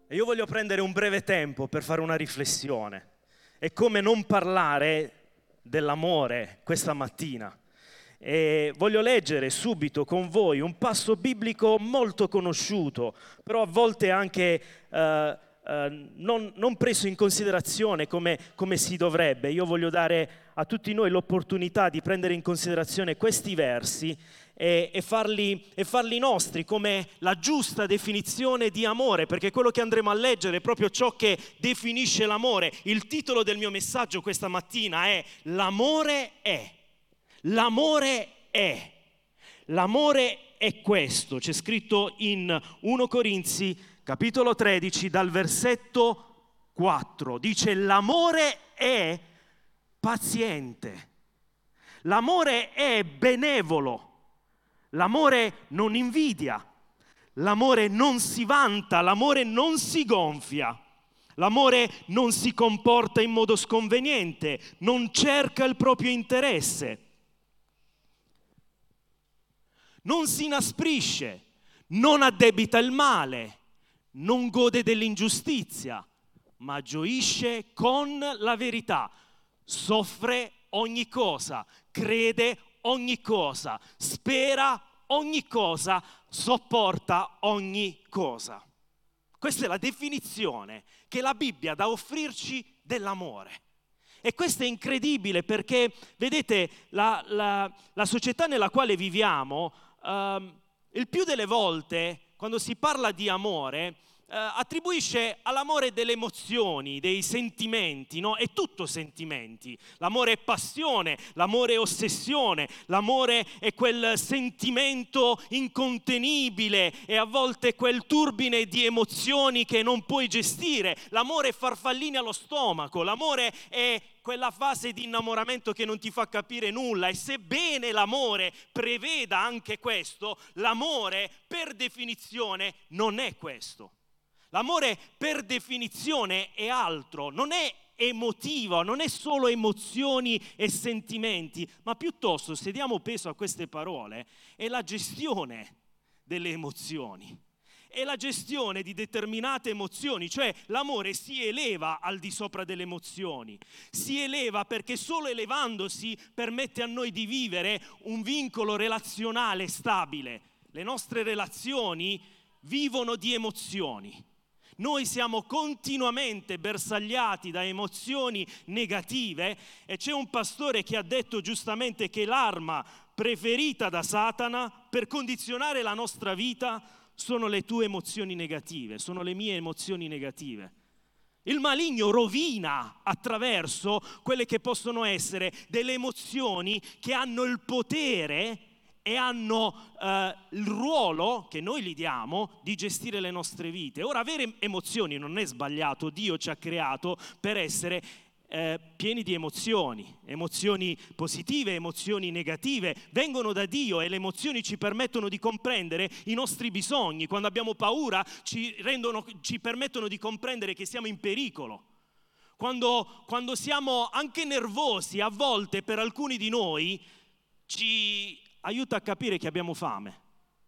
E io voglio prendere un breve tempo per fare una riflessione. E come non parlare dell'amore questa mattina. E voglio leggere subito con voi un passo biblico molto conosciuto, però a volte anche non preso in considerazione come si dovrebbe. Io voglio dare a tutti noi l'opportunità di prendere in considerazione questi versi e farli nostri come la giusta definizione di amore, perché quello che andremo a leggere è proprio ciò che definisce l'amore. Il titolo del mio messaggio questa mattina è L'amore è. L'amore è. L'amore è questo. C'è scritto in 1 Corinzi, capitolo 13, dal versetto 4. Dice: l'amore è paziente. L'amore è benevolo. L'amore non invidia, l'amore non si vanta, l'amore non si gonfia, l'amore non si comporta in modo sconveniente, non cerca il proprio interesse, non si inasprisce, non addebita il male, non gode dell'ingiustizia, ma gioisce con la verità, soffre ogni cosa, crede ogni cosa, spera ogni cosa, sopporta ogni cosa. Questa è la definizione che la Bibbia ha da offrirci dell'amore. E questo è incredibile perché, vedete, la società nella quale viviamo, il più delle volte, quando si parla di amore, attribuisce all'amore delle emozioni, dei sentimenti, no? È tutto sentimenti. L'amore è passione, l'amore è ossessione, l'amore è quel sentimento incontenibile e a volte quel turbine di emozioni che non puoi gestire. L'amore è farfallini allo stomaco, l'amore è quella fase di innamoramento che non ti fa capire nulla. E sebbene l'amore preveda anche questo, l'amore per definizione non è questo. L'amore per definizione è altro, non è emotivo, non è solo emozioni e sentimenti, ma piuttosto, se diamo peso a queste parole, è la gestione delle emozioni, è la gestione di determinate emozioni, cioè l'amore si eleva al di sopra delle emozioni, si eleva perché solo elevandosi permette a noi di vivere un vincolo relazionale stabile. Le nostre relazioni vivono di emozioni. Noi siamo continuamente bersagliati da emozioni negative e c'è un pastore che ha detto giustamente che l'arma preferita da Satana per condizionare la nostra vita sono le tue emozioni negative, sono le mie emozioni negative. Il maligno rovina attraverso quelle che possono essere delle emozioni che hanno il potere e hanno il ruolo che noi gli diamo di gestire le nostre vite. Ora, avere emozioni non è sbagliato, Dio ci ha creato per essere pieni di emozioni positive, emozioni negative, vengono da Dio e le emozioni ci permettono di comprendere i nostri bisogni. Quando abbiamo paura ci permettono di comprendere che siamo in pericolo. Quando siamo anche nervosi, a volte per alcuni di noi ci aiuta a capire che abbiamo fame.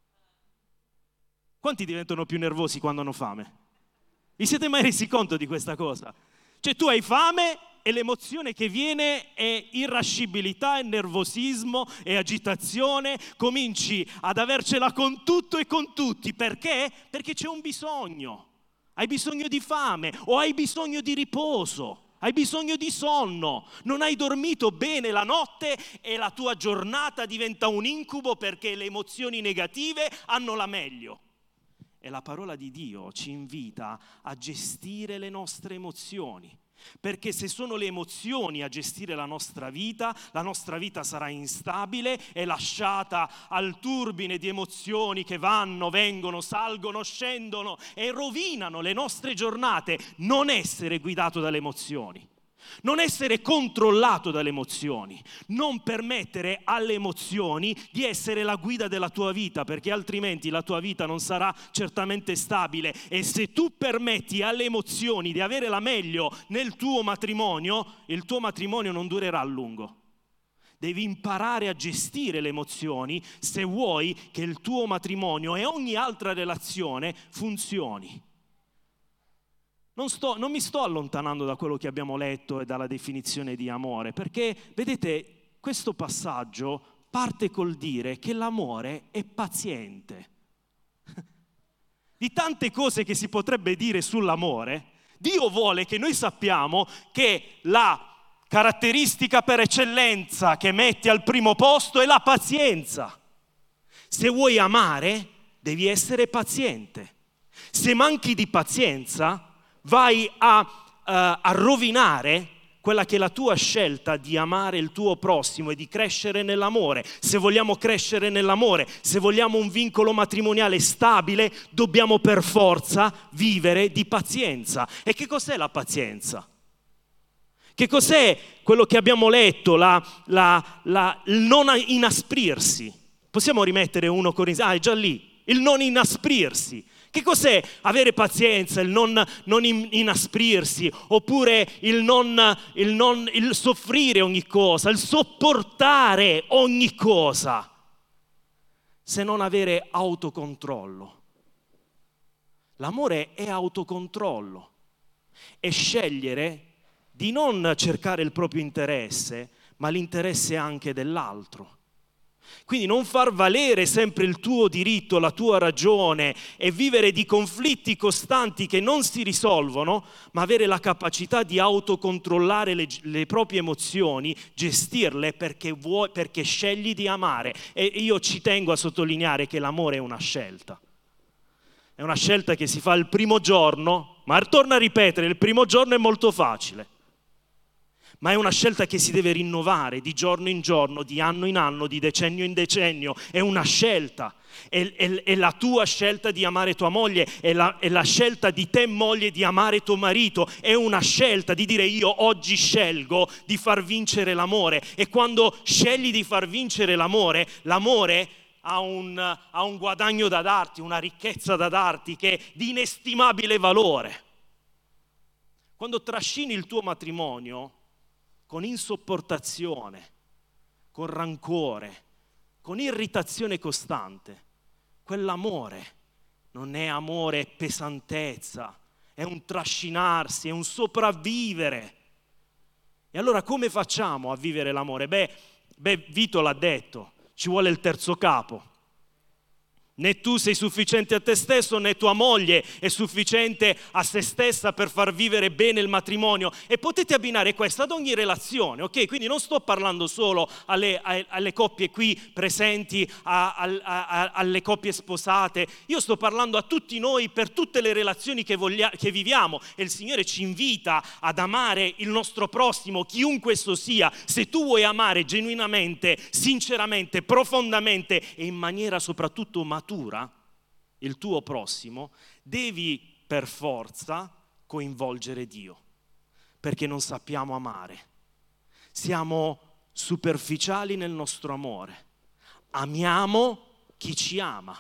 Quanti diventano più nervosi quando hanno fame? Vi siete mai resi conto di questa cosa? Cioè tu hai fame e l'emozione che viene è irascibilità, è nervosismo, è agitazione, cominci ad avercela con tutto e con tutti. Perché? Perché c'è un bisogno. Hai bisogno di fame o hai bisogno di riposo. Hai bisogno di sonno, non hai dormito bene la notte e la tua giornata diventa un incubo perché le emozioni negative hanno la meglio. E la parola di Dio ci invita a gestire le nostre emozioni, perché se sono le emozioni a gestire la nostra vita sarà instabile e lasciata al turbine di emozioni che vanno, vengono, salgono, scendono e rovinano le nostre giornate. Non essere guidato dalle emozioni, non essere controllato dalle emozioni, non permettere alle emozioni di essere la guida della tua vita, perché altrimenti la tua vita non sarà certamente stabile. E se tu permetti alle emozioni di avere la meglio nel tuo matrimonio, il tuo matrimonio non durerà a lungo. Devi imparare a gestire le emozioni se vuoi che il tuo matrimonio e ogni altra relazione funzioni. Non mi sto allontanando da quello che abbiamo letto e dalla definizione di amore, perché, vedete, questo passaggio parte col dire che l'amore è paziente. Di tante cose che si potrebbe dire sull'amore, Dio vuole che noi sappiamo che la caratteristica per eccellenza che mette al primo posto è la pazienza. Se vuoi amare, devi essere paziente. Se manchi di pazienza, vai a rovinare quella che è la tua scelta di amare il tuo prossimo e di crescere nell'amore. Se vogliamo crescere nell'amore, se vogliamo un vincolo matrimoniale stabile, dobbiamo per forza vivere di pazienza. E che cos'è la pazienza? Che cos'è quello che abbiamo letto, il non inasprirsi? Possiamo rimettere 1 Corinzi? È già lì, il non inasprirsi. Che cos'è avere pazienza, il non inasprirsi, oppure il soffrire ogni cosa, il sopportare ogni cosa, se non avere autocontrollo? L'amore è autocontrollo, è scegliere di non cercare il proprio interesse, ma l'interesse anche dell'altro. Quindi non far valere sempre il tuo diritto, la tua ragione e vivere di conflitti costanti che non si risolvono, ma avere la capacità di autocontrollare le proprie emozioni, gestirle perché scegli di amare. E io ci tengo a sottolineare che l'amore è una scelta. È una scelta che si fa il primo giorno, ma torno a ripetere, il primo giorno è molto facile. Ma è una scelta che si deve rinnovare di giorno in giorno, di anno in anno, di decennio in decennio. È una scelta. È la tua scelta di amare tua moglie, è la scelta di te moglie di amare tuo marito. È una scelta di dire io oggi scelgo di far vincere l'amore. E quando scegli di far vincere l'amore ha un guadagno da darti, una ricchezza da darti che è di inestimabile valore. Quando trascini il tuo matrimonio con insopportazione, con rancore, con irritazione costante, quell'amore non è amore, è pesantezza, è un trascinarsi, è un sopravvivere. E allora come facciamo a vivere l'amore? Beh, Vito l'ha detto, ci vuole il terzo capo. Né tu sei sufficiente a te stesso, né tua moglie è sufficiente a se stessa per far vivere bene il matrimonio. E potete abbinare questo ad ogni relazione, ok? Quindi non sto parlando solo alle coppie qui presenti, alle coppie sposate. Io sto parlando a tutti noi per tutte le relazioni che viviamo. E il Signore ci invita ad amare il nostro prossimo, chiunque esso sia. Se tu vuoi amare genuinamente, sinceramente, profondamente e in maniera soprattutto matura il tuo prossimo, devi per forza coinvolgere Dio, perché non sappiamo amare. Siamo superficiali nel nostro amore. Amiamo chi ci ama.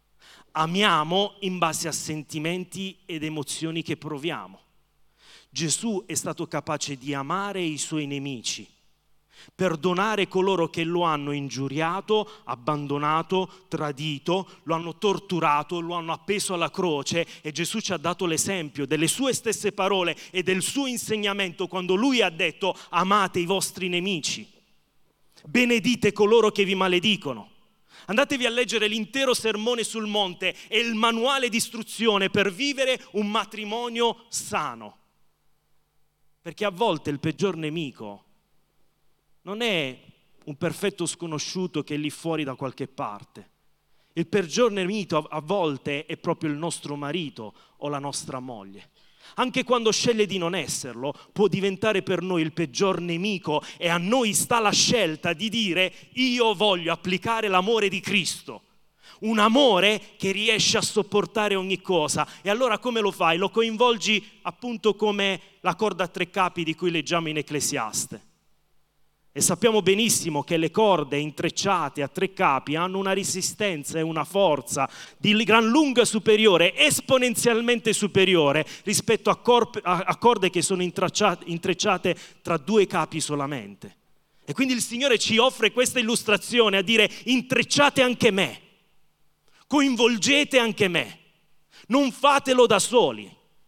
Amiamo in base a sentimenti ed emozioni che proviamo. Gesù è stato capace di amare i suoi nemici, perdonare coloro che lo hanno ingiuriato, abbandonato, tradito, lo hanno torturato, lo hanno appeso alla croce, e Gesù ci ha dato l'esempio delle sue stesse parole e del suo insegnamento quando lui ha detto: amate i vostri nemici, benedite coloro che vi maledicono. Andatevi a leggere l'intero sermone sul monte, è il manuale di istruzione per vivere un matrimonio sano, perché a volte il peggior nemico non è un perfetto sconosciuto che è lì fuori da qualche parte. Il peggior nemico a volte è proprio il nostro marito o la nostra moglie. Anche quando sceglie di non esserlo, può diventare per noi il peggior nemico, e a noi sta la scelta di dire: io voglio applicare l'amore di Cristo. Un amore che riesce a sopportare ogni cosa. E allora come lo fai? Lo coinvolgi appunto come la corda a 3 capi di cui leggiamo in Ecclesiaste. E sappiamo benissimo che le corde intrecciate a 3 capi hanno una resistenza e una forza di gran lunga superiore, esponenzialmente superiore rispetto a corde che sono intrecciate tra 2 capi solamente. E quindi il Signore ci offre questa illustrazione a dire: intrecciate anche me, coinvolgete anche me, non fatelo da soli.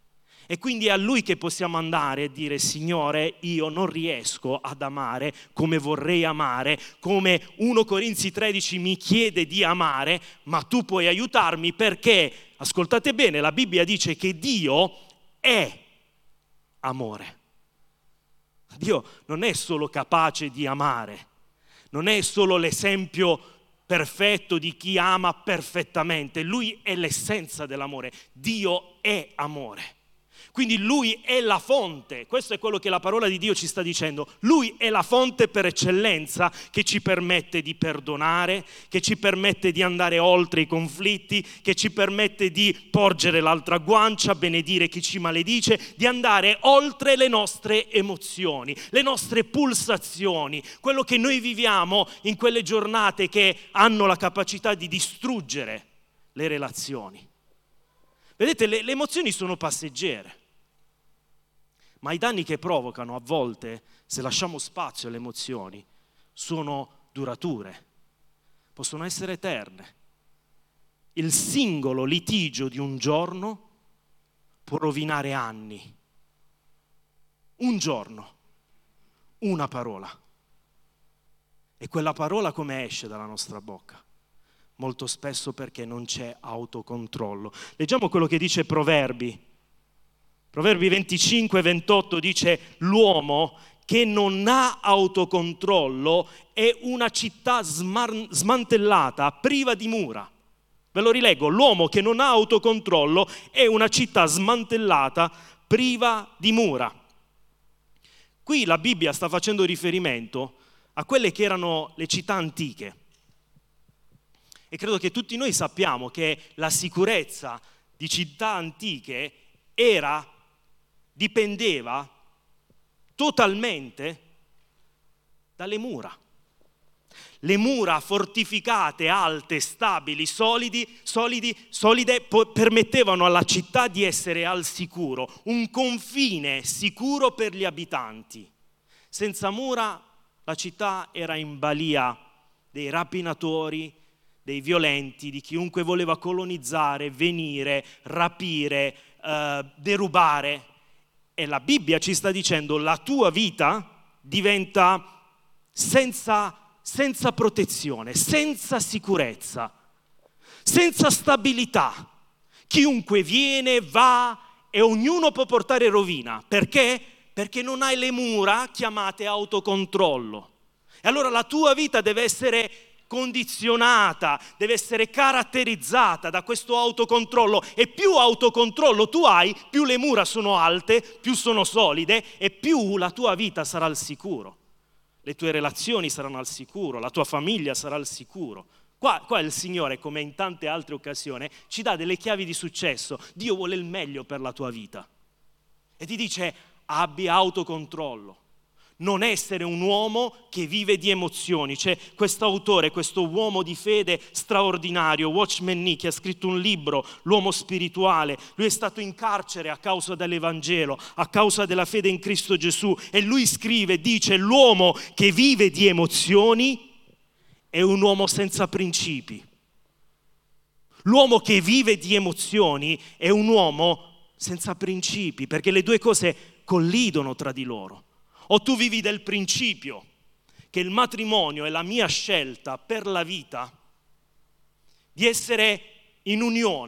E quindi è a Lui che possiamo andare e dire: Signore, io non riesco ad amare come vorrei amare, come 1 Corinzi 13 mi chiede di amare, ma Tu puoi aiutarmi perché, ascoltate bene, la Bibbia dice che Dio è amore. Dio non è solo capace di amare, non è solo l'esempio perfetto di chi ama perfettamente, Lui è l'essenza dell'amore, Dio è amore. Quindi Lui è la fonte, questo è quello che la parola di Dio ci sta dicendo. Lui è la fonte per eccellenza che ci permette di perdonare, che ci permette di andare oltre i conflitti, che ci permette di porgere l'altra guancia, benedire chi ci maledice, di andare oltre le nostre emozioni, le nostre pulsazioni, quello che noi viviamo in quelle giornate che hanno la capacità di distruggere le relazioni. Vedete, le emozioni sono passeggere. Ma i danni che provocano a volte, se lasciamo spazio alle emozioni, sono durature, possono essere eterne. Il singolo litigio di un giorno può rovinare anni. Un giorno, una parola. E quella parola come esce dalla nostra bocca? Molto spesso perché non c'è autocontrollo. Leggiamo quello che dice Proverbi. Proverbi 25-28 dice: l'uomo che non ha autocontrollo è una città smantellata, priva di mura. Ve lo rileggo: l'uomo che non ha autocontrollo è una città smantellata, priva di mura. Qui la Bibbia sta facendo riferimento a quelle che erano le città antiche. E credo che tutti noi sappiamo che la sicurezza di città antiche dipendeva totalmente dalle mura. Le mura fortificate, alte, stabili, solide, permettevano alla città di essere al sicuro, un confine sicuro per gli abitanti. Senza mura la città era in balia dei rapinatori, dei violenti, di chiunque voleva colonizzare, venire, rapire, derubare. E la Bibbia ci sta dicendo: la tua vita diventa senza protezione, senza sicurezza, senza stabilità. Chiunque viene, va e ognuno può portare rovina. Perché? Perché non hai le mura chiamate autocontrollo. E allora la tua vita deve essere condizionata, deve essere caratterizzata da questo autocontrollo, e più autocontrollo tu hai, più le mura sono alte, più sono solide e più la tua vita sarà al sicuro, le tue relazioni saranno al sicuro, la tua famiglia sarà al sicuro. Qua il Signore, come in tante altre occasioni, ci dà delle chiavi di successo. Dio vuole il meglio per la tua vita e ti dice: abbi autocontrollo. Non essere un uomo che vive di emozioni. C'è quest'autore, questo uomo di fede straordinario, Watchman Nee, che ha scritto un libro, L'uomo spirituale. Lui è stato in carcere a causa dell'Evangelo, a causa della fede in Cristo Gesù, e lui scrive, dice: l'uomo che vive di emozioni è un uomo senza principi. L'uomo che vive di emozioni è un uomo senza principi, perché le due cose collidono tra di loro. O tu vivi del principio che il matrimonio è la mia scelta per la vita, di essere in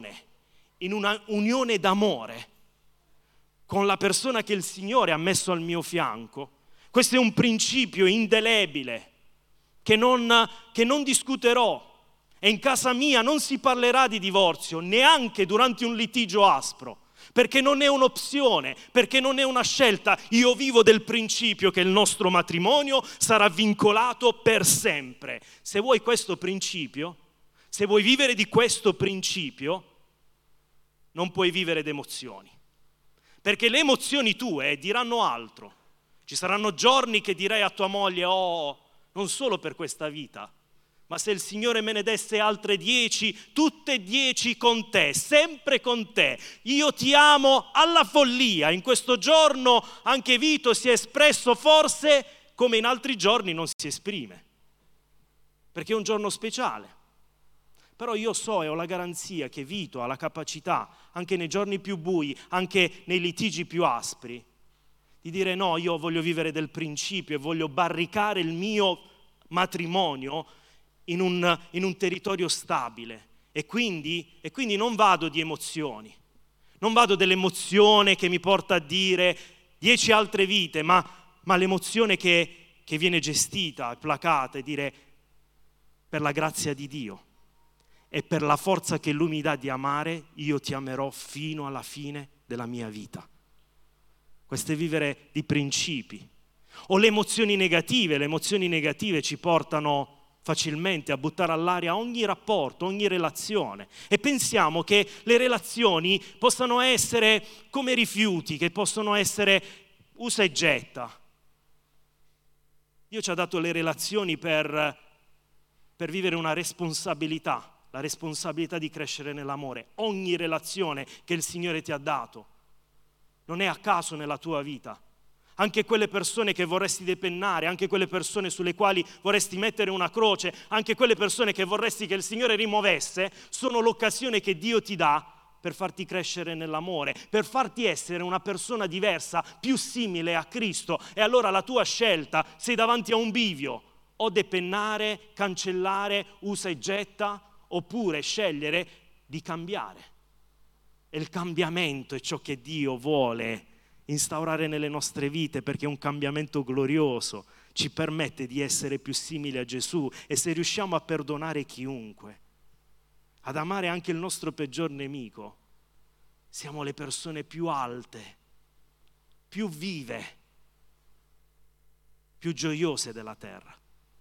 una unione d'amore con la persona che il Signore ha messo al mio fianco. Questo è un principio indelebile che non discuterò, e in casa mia non si parlerà di divorzio neanche durante un litigio aspro, perché non è un'opzione, perché non è una scelta. Io vivo del principio che il nostro matrimonio sarà vincolato per sempre. Se vuoi questo principio, se vuoi vivere di questo principio, non puoi vivere di emozioni, perché le emozioni tue diranno altro. Ci saranno giorni che direi a tua moglie: oh, non solo per questa vita, ma se il Signore me ne desse altre 10, tutte 10 con te, sempre con te. Io ti amo alla follia. In questo giorno anche Vito si è espresso forse come in altri giorni non si esprime, perché è un giorno speciale, Però io so e ho la garanzia che Vito ha la capacità, anche nei giorni più bui, anche nei litigi più aspri, di dire no, io voglio vivere del principio e voglio barricare il mio matrimonio in un territorio stabile. E quindi non vado di emozioni, non vado dell'emozione che mi porta a dire 10 altre vite, ma l'emozione che viene gestita, placata, e dire per la grazia di Dio e per la forza che Lui mi dà di amare, io ti amerò fino alla fine della mia vita. Questo è vivere di principi. O le emozioni negative ci portano facilmente a buttare all'aria ogni rapporto, ogni relazione, e pensiamo che le relazioni possano essere come rifiuti, che possono essere usa e getta. Dio ci ha dato le relazioni per vivere una responsabilità, la responsabilità di crescere nell'amore. Ogni relazione che il Signore ti ha dato non è a caso nella tua vita. Anche quelle persone che vorresti depennare, anche quelle persone sulle quali vorresti mettere una croce, anche quelle persone che vorresti che il Signore rimuovesse, sono l'occasione che Dio ti dà per farti crescere nell'amore, per farti essere una persona diversa, più simile a Cristo. E allora la tua scelta, sei davanti a un bivio, o depennare, cancellare, usa e getta, oppure scegliere di cambiare. E il cambiamento è ciò che Dio vuole instaurare nelle nostre vite, perché è un cambiamento glorioso, ci permette di essere più simili a Gesù. E se riusciamo a perdonare chiunque, ad amare anche il nostro peggior nemico, siamo le persone più alte, più vive, più gioiose della terra.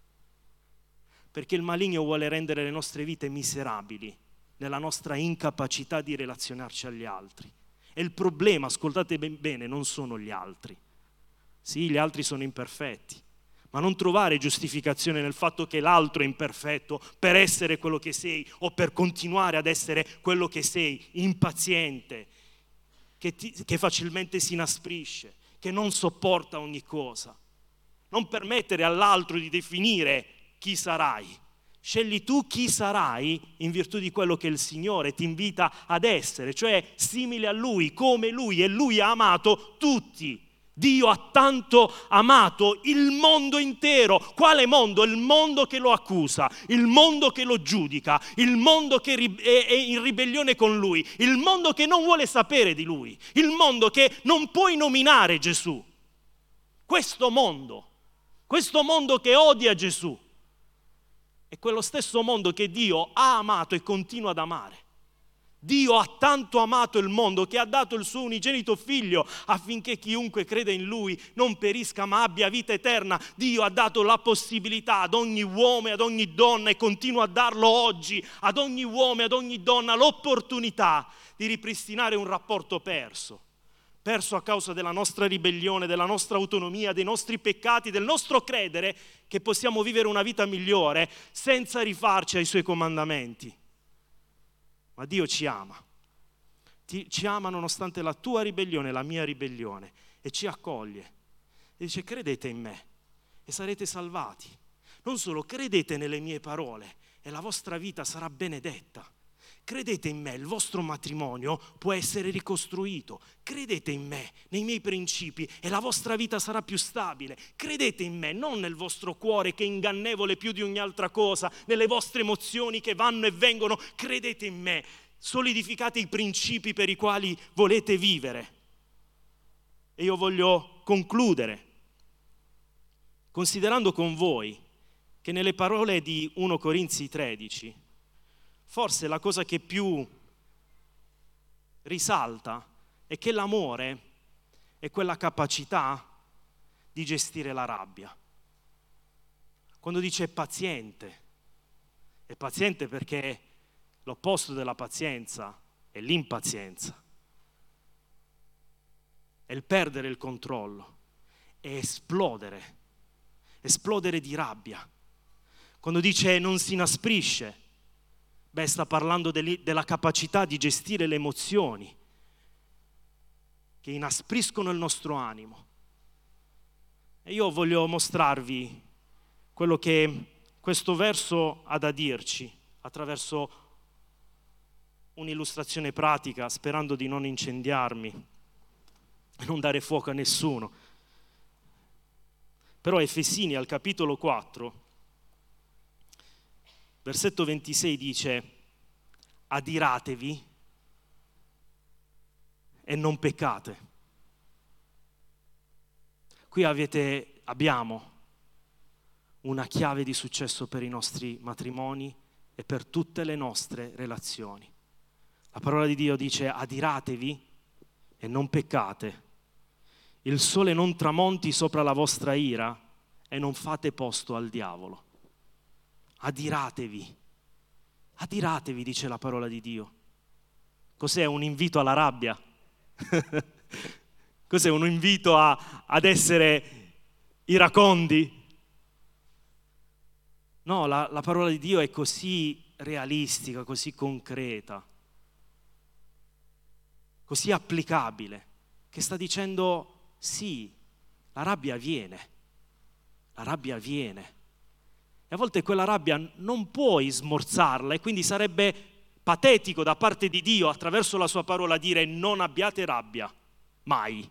Perché il maligno vuole rendere le nostre vite miserabili nella nostra incapacità di relazionarci agli altri. E il problema, ascoltate bene, non sono gli altri. Sì, gli altri sono imperfetti, ma non trovare giustificazione nel fatto che l'altro è imperfetto per essere quello che sei o per continuare ad essere quello che sei, impaziente, che facilmente si inasprisce, che non sopporta ogni cosa. Non permettere all'altro di definire chi sarai. Scegli tu chi sarai in virtù di quello che il Signore ti invita ad essere, cioè simile a Lui, come Lui, e Lui ha amato tutti. Dio ha tanto amato il mondo intero. Quale mondo? Il mondo che lo accusa, il mondo che lo giudica, il mondo che è in ribellione con Lui, il mondo che non vuole sapere di Lui, il mondo che non puoi nominare Gesù. Questo mondo che odia Gesù, è quello stesso mondo che Dio ha amato e continua ad amare. Dio ha tanto amato il mondo che ha dato il suo unigenito figlio affinché chiunque crede in Lui non perisca ma abbia vita eterna. Dio ha dato la possibilità ad ogni uomo e ad ogni donna, e continua a darlo oggi, ad ogni uomo e ad ogni donna, l'opportunità di ripristinare un rapporto perso a causa della nostra ribellione, della nostra autonomia, dei nostri peccati, del nostro credere che possiamo vivere una vita migliore senza rifarci ai Suoi comandamenti. Ma Dio ci ama nonostante la tua ribellione, la mia ribellione, e ci accoglie e dice: credete in me e sarete salvati. Non solo, credete nelle mie parole e la vostra vita sarà benedetta. Credete in me, il vostro matrimonio può essere ricostruito. Credete in me, nei miei principi, e la vostra vita sarà più stabile. Credete in me, non nel vostro cuore che è ingannevole più di ogni altra cosa, nelle vostre emozioni che vanno e vengono. Credete in me, solidificate i principi per i quali volete vivere. E io voglio concludere considerando con voi che nelle parole di 1 Corinzi 13, forse la cosa che più risalta è che l'amore è quella capacità di gestire la rabbia. Quando dice è paziente perché l'opposto della pazienza è l'impazienza, è il perdere il controllo, è esplodere di rabbia. Quando dice non si inasprisce, sta parlando della capacità di gestire le emozioni che inaspriscono il nostro animo. E io voglio mostrarvi quello che questo verso ha da dirci attraverso un'illustrazione pratica, sperando di non incendiarmi e non dare fuoco a nessuno. Però Efesini al capitolo 4, versetto 26 dice: adiratevi e non peccate. Qui abbiamo una chiave di successo per i nostri matrimoni e per tutte le nostre relazioni. La parola di Dio dice: adiratevi e non peccate. Il sole non tramonti sopra la vostra ira e non fate posto al diavolo. Adiratevi. Adiratevi, dice la parola di Dio. Cos'è un invito alla rabbia? Cos'è un invito ad essere iracondi? No, la parola di Dio è così realistica, così concreta, così applicabile, che sta dicendo sì, la rabbia viene. E a volte quella rabbia non puoi smorzarla e quindi sarebbe patetico da parte di Dio attraverso la sua parola dire non abbiate rabbia, mai.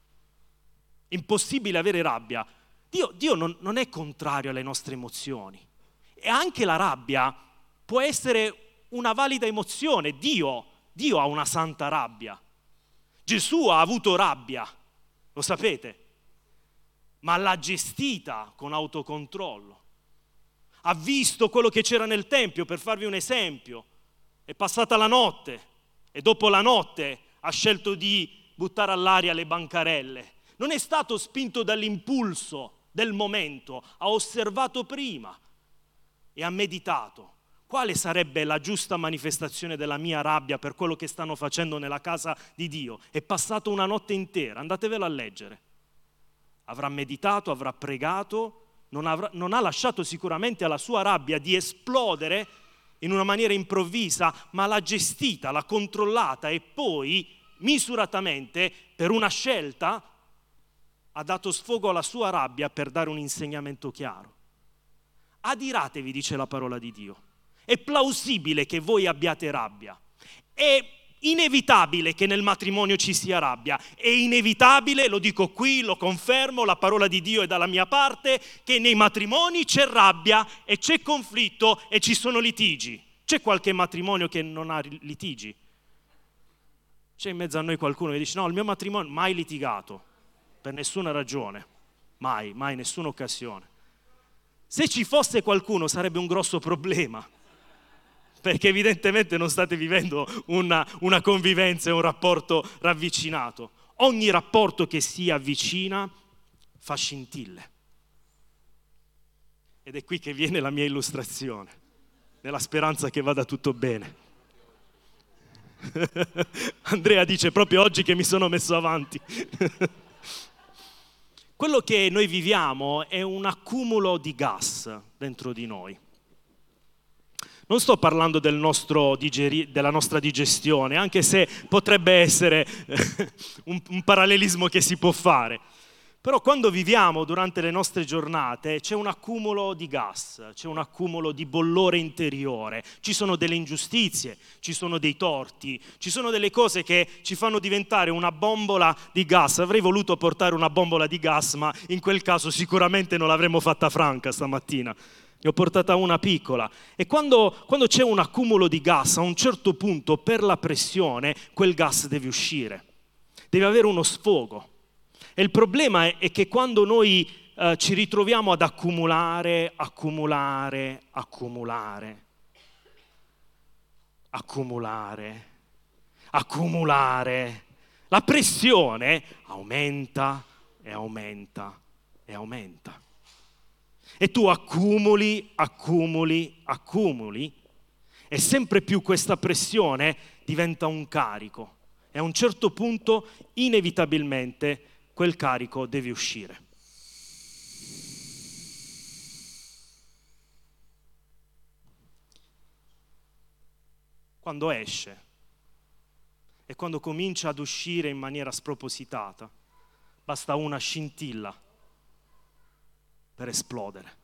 Impossibile avere rabbia. Dio non è contrario alle nostre emozioni. E anche la rabbia può essere una valida emozione. Dio ha una santa rabbia. Gesù ha avuto rabbia, lo sapete, ma l'ha gestita con autocontrollo. Ha visto quello che c'era nel Tempio, per farvi un esempio. È passata la notte e dopo la notte ha scelto di buttare all'aria le bancarelle. Non è stato spinto dall'impulso del momento, ha osservato prima e ha meditato. Quale sarebbe la giusta manifestazione della mia rabbia per quello che stanno facendo nella casa di Dio? È passato una notte intera, andatevelo a leggere. Avrà meditato, avrà pregato, non ha lasciato sicuramente alla sua rabbia di esplodere in una maniera improvvisa, ma l'ha gestita, l'ha controllata e poi misuratamente, per una scelta, ha dato sfogo alla sua rabbia per dare un insegnamento chiaro. Adiratevi, dice la parola di Dio. È plausibile che voi abbiate rabbia. È inevitabile che nel matrimonio ci sia rabbia. È inevitabile, lo dico qui, lo confermo, la parola di Dio è dalla mia parte, che nei matrimoni c'è rabbia e c'è conflitto e ci sono litigi. C'è qualche matrimonio che non ha litigi? C'è in mezzo a noi qualcuno che dice no, il mio matrimonio mai litigato, per nessuna ragione, mai, nessuna occasione. Se ci fosse qualcuno sarebbe un grosso problema, perché evidentemente non state vivendo una convivenza e un rapporto ravvicinato. Ogni rapporto che si avvicina fa scintille. Ed è qui che viene la mia illustrazione, nella speranza che vada tutto bene. Andrea dice proprio oggi che mi sono messo avanti. Quello che noi viviamo è un accumulo di gas dentro di noi. Non sto parlando della nostra digestione, anche se potrebbe essere un parallelismo che si può fare. Però quando viviamo durante le nostre giornate c'è un accumulo di gas, c'è un accumulo di bollore interiore, ci sono delle ingiustizie, ci sono dei torti, ci sono delle cose che ci fanno diventare una bombola di gas. Avrei voluto portare una bombola di gas, ma in quel caso sicuramente non l'avremmo fatta franca stamattina. Ne ho portata una piccola. E quando c'è un accumulo di gas, a un certo punto per la pressione quel gas deve uscire, deve avere uno sfogo. E il problema è che quando noi ci ritroviamo ad accumulare, la pressione aumenta e aumenta e aumenta. E tu accumuli e sempre più questa pressione diventa un carico. E a un certo punto, inevitabilmente, quel carico deve uscire. Quando esce e quando comincia ad uscire in maniera spropositata, basta una scintilla per esplodere.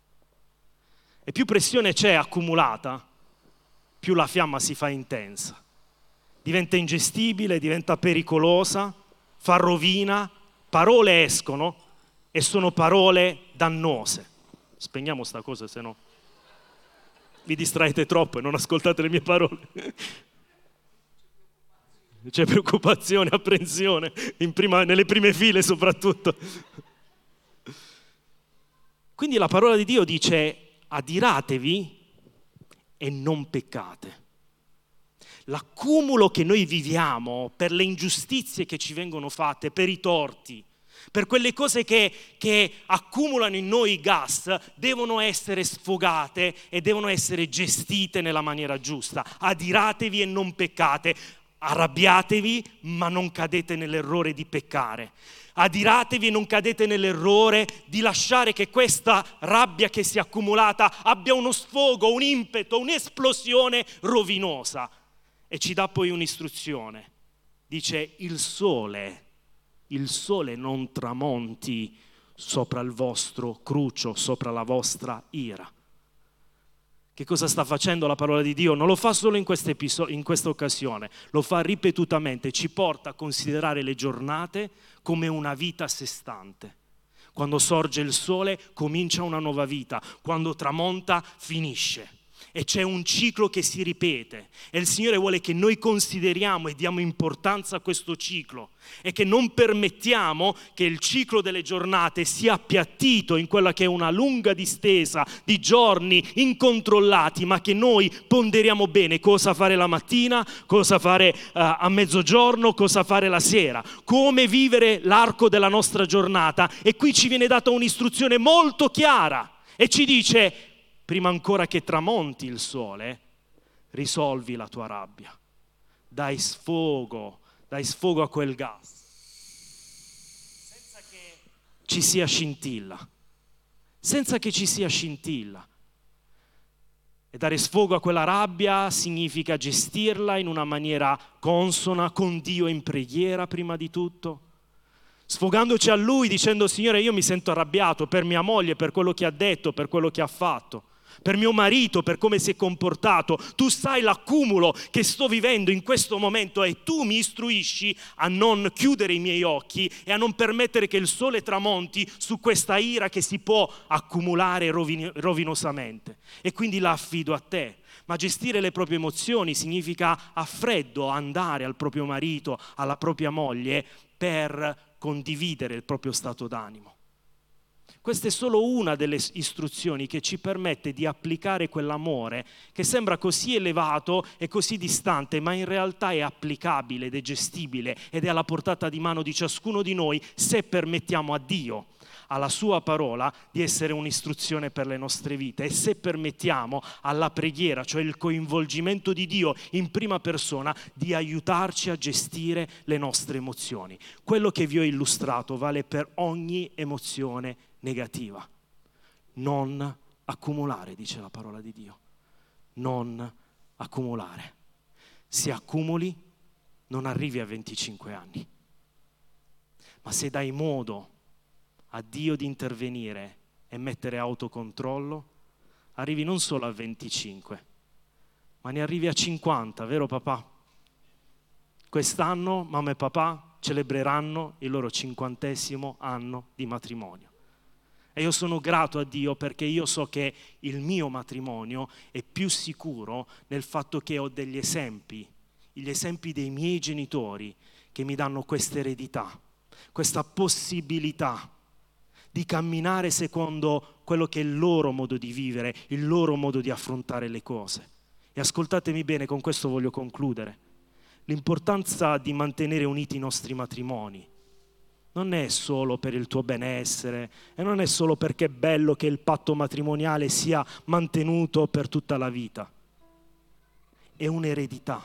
E più pressione c'è accumulata, più la fiamma si fa intensa. diventa ingestibile, diventa pericolosa, fa rovina, parole escono e sono parole dannose. Spegniamo sta cosa, se no vi distraete troppo e non ascoltate le mie parole. C'è preoccupazione, apprensione, nelle prime file soprattutto. Quindi la parola di Dio dice: adiratevi e non peccate. L'accumulo che noi viviamo per le ingiustizie che ci vengono fatte, per i torti, per quelle cose che accumulano in noi gas, devono essere sfogate e devono essere gestite nella maniera giusta. Adiratevi e non peccate. Arrabbiatevi, ma non cadete nell'errore di peccare. Adiratevi e non cadete nell'errore di lasciare che questa rabbia che si è accumulata abbia uno sfogo, un impeto, un'esplosione rovinosa. E ci dà poi un'istruzione. Dice: il sole non tramonti sopra il vostro cruccio, sopra la vostra ira. Che cosa sta facendo la parola di Dio? Non lo fa solo in questa occasione, lo fa ripetutamente, ci porta a considerare le giornate come una vita a sé stante. Quando sorge il sole comincia una nuova vita, quando tramonta finisce. E c'è un ciclo che si ripete e il Signore vuole che noi consideriamo e diamo importanza a questo ciclo e che non permettiamo che il ciclo delle giornate sia appiattito in quella che è una lunga distesa di giorni incontrollati, ma che noi ponderiamo bene cosa fare la mattina, cosa fare a mezzogiorno, cosa fare la sera, come vivere l'arco della nostra giornata. E qui ci viene data un'istruzione molto chiara e ci dice: prima ancora che tramonti il sole, risolvi la tua rabbia. Dai sfogo a quel gas. Senza che ci sia scintilla. Senza che ci sia scintilla. E dare sfogo a quella rabbia significa gestirla in una maniera consona con Dio, in preghiera prima di tutto. Sfogandoci a Lui, dicendo: Signore, io mi sento arrabbiato per mia moglie, per quello che ha detto, per quello che ha fatto, per mio marito, per come si è comportato. Tu sai l'accumulo che sto vivendo in questo momento e tu mi istruisci a non chiudere i miei occhi e a non permettere che il sole tramonti su questa ira che si può accumulare rovinosamente. E quindi la affido a te. Ma gestire le proprie emozioni significa a freddo andare al proprio marito, alla propria moglie per condividere il proprio stato d'animo. Questa è solo una delle istruzioni che ci permette di applicare quell'amore che sembra così elevato e così distante, ma in realtà è applicabile ed è gestibile ed è alla portata di mano di ciascuno di noi se permettiamo a Dio, alla sua parola, di essere un'istruzione per le nostre vite e se permettiamo alla preghiera, cioè il coinvolgimento di Dio in prima persona, di aiutarci a gestire le nostre emozioni. Quello che vi ho illustrato vale per ogni emozione negativa. Non accumulare, dice la parola di Dio. Non accumulare. Se accumuli, non arrivi a 25 anni. Ma se dai modo a Dio di intervenire e mettere autocontrollo, arrivi non solo a 25, ma ne arrivi a 50, vero papà? Quest'anno mamma e papà celebreranno il loro 50° anno di matrimonio. E io sono grato a Dio perché io so che il mio matrimonio è più sicuro nel fatto che ho degli esempi, gli esempi dei miei genitori che mi danno questa eredità, questa possibilità di camminare secondo quello che è il loro modo di vivere, il loro modo di affrontare le cose. E ascoltatemi bene, con questo voglio concludere. L'importanza di mantenere uniti i nostri matrimoni non è solo per il tuo benessere e non è solo perché è bello che il patto matrimoniale sia mantenuto per tutta la vita. È un'eredità.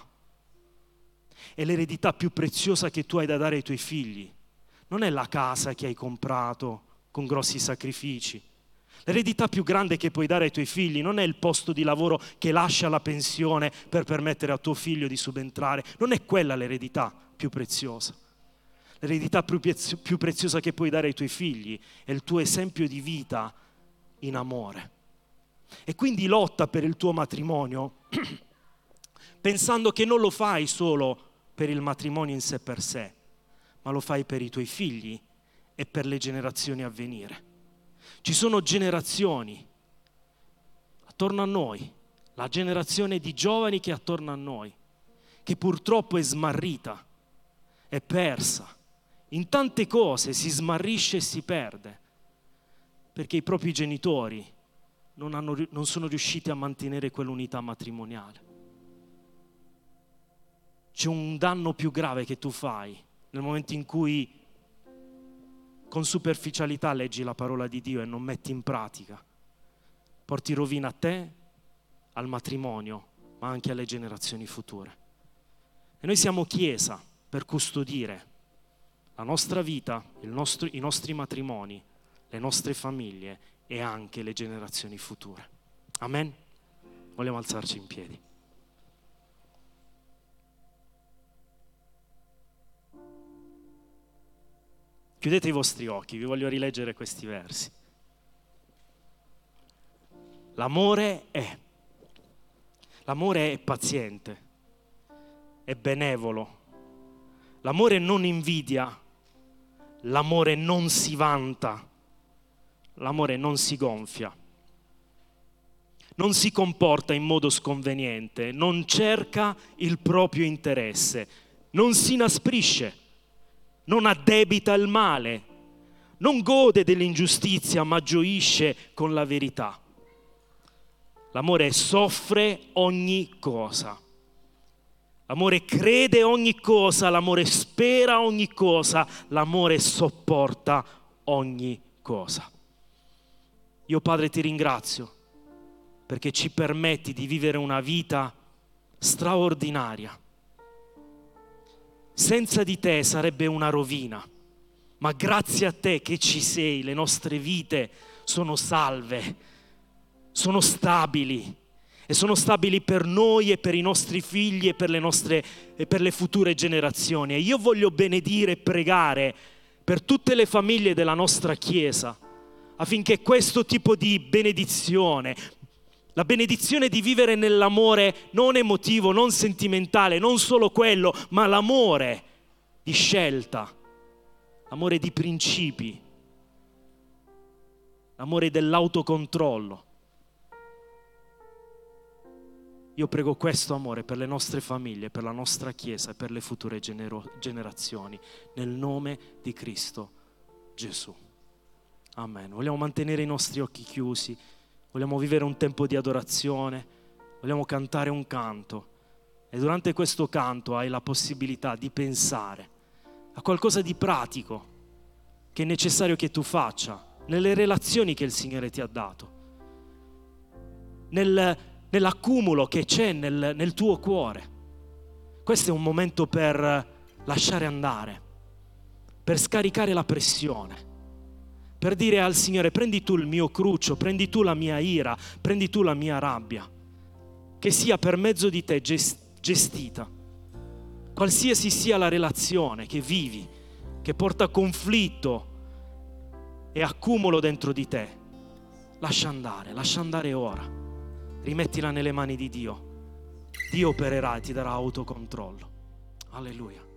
È l'eredità più preziosa che tu hai da dare ai tuoi figli. Non è la casa che hai comprato con grossi sacrifici. L'eredità più grande che puoi dare ai tuoi figli non è il posto di lavoro che lascia la pensione per permettere a tuo figlio di subentrare. Non è quella l'eredità più preziosa. L'eredità più preziosa che puoi dare ai tuoi figli è il tuo esempio di vita in amore. E quindi lotta per il tuo matrimonio pensando che non lo fai solo per il matrimonio in sé per sé, ma lo fai per i tuoi figli e per le generazioni a venire. Ci sono generazioni attorno a noi, la generazione di giovani che è attorno a noi, che purtroppo è smarrita, è persa, in tante cose si smarrisce e si perde, perché i propri genitori non sono riusciti a mantenere quell'unità matrimoniale. C'è un danno più grave che tu fai nel momento in cui con superficialità leggi la parola di Dio e non metti in pratica. Porti rovina a te, al matrimonio, ma anche alle generazioni future. E noi siamo Chiesa per custodire la nostra vita, i nostri matrimoni, le nostre famiglie e anche le generazioni future. Amen? Vogliamo alzarci in piedi. Chiudete i vostri occhi, vi voglio rileggere questi versi. L'amore è paziente, è benevolo, l'amore non invidia, l'amore non si vanta, l'amore non si gonfia, non si comporta in modo sconveniente, non cerca il proprio interesse, non si inasprisce, non addebita il male, non gode dell'ingiustizia, ma gioisce con la verità. L'amore soffre ogni cosa. L'amore crede ogni cosa, l'amore spera ogni cosa, l'amore sopporta ogni cosa. Io, Padre, ti ringrazio perché ci permetti di vivere una vita straordinaria. Senza di te sarebbe una rovina, ma grazie a te che ci sei, le nostre vite sono salve, sono stabili e sono stabili per noi e per i nostri figli e per le future generazioni. E io voglio benedire e pregare per tutte le famiglie della nostra Chiesa affinché questo tipo di benedizione, la benedizione di vivere nell'amore non emotivo, non sentimentale, non solo quello, ma l'amore di scelta, l'amore di principi, l'amore dell'autocontrollo. Io prego questo amore per le nostre famiglie, per la nostra Chiesa e per le future generazioni, nel nome di Cristo Gesù. Amen. Vogliamo mantenere i nostri occhi chiusi. Vogliamo vivere un tempo di adorazione, vogliamo cantare un canto e durante questo canto hai la possibilità di pensare a qualcosa di pratico che è necessario che tu faccia nelle relazioni che il Signore ti ha dato, nell'accumulo che c'è nel tuo cuore. Questo è un momento per lasciare andare, per scaricare la pressione, per dire al Signore: prendi tu il mio cruccio, prendi tu la mia ira, prendi tu la mia rabbia, che sia per mezzo di te gestita. Qualsiasi sia la relazione che vivi, che porta conflitto e accumulo dentro di te, lascia andare ora. Rimettila nelle mani di Dio. Dio opererà e ti darà autocontrollo. Alleluia.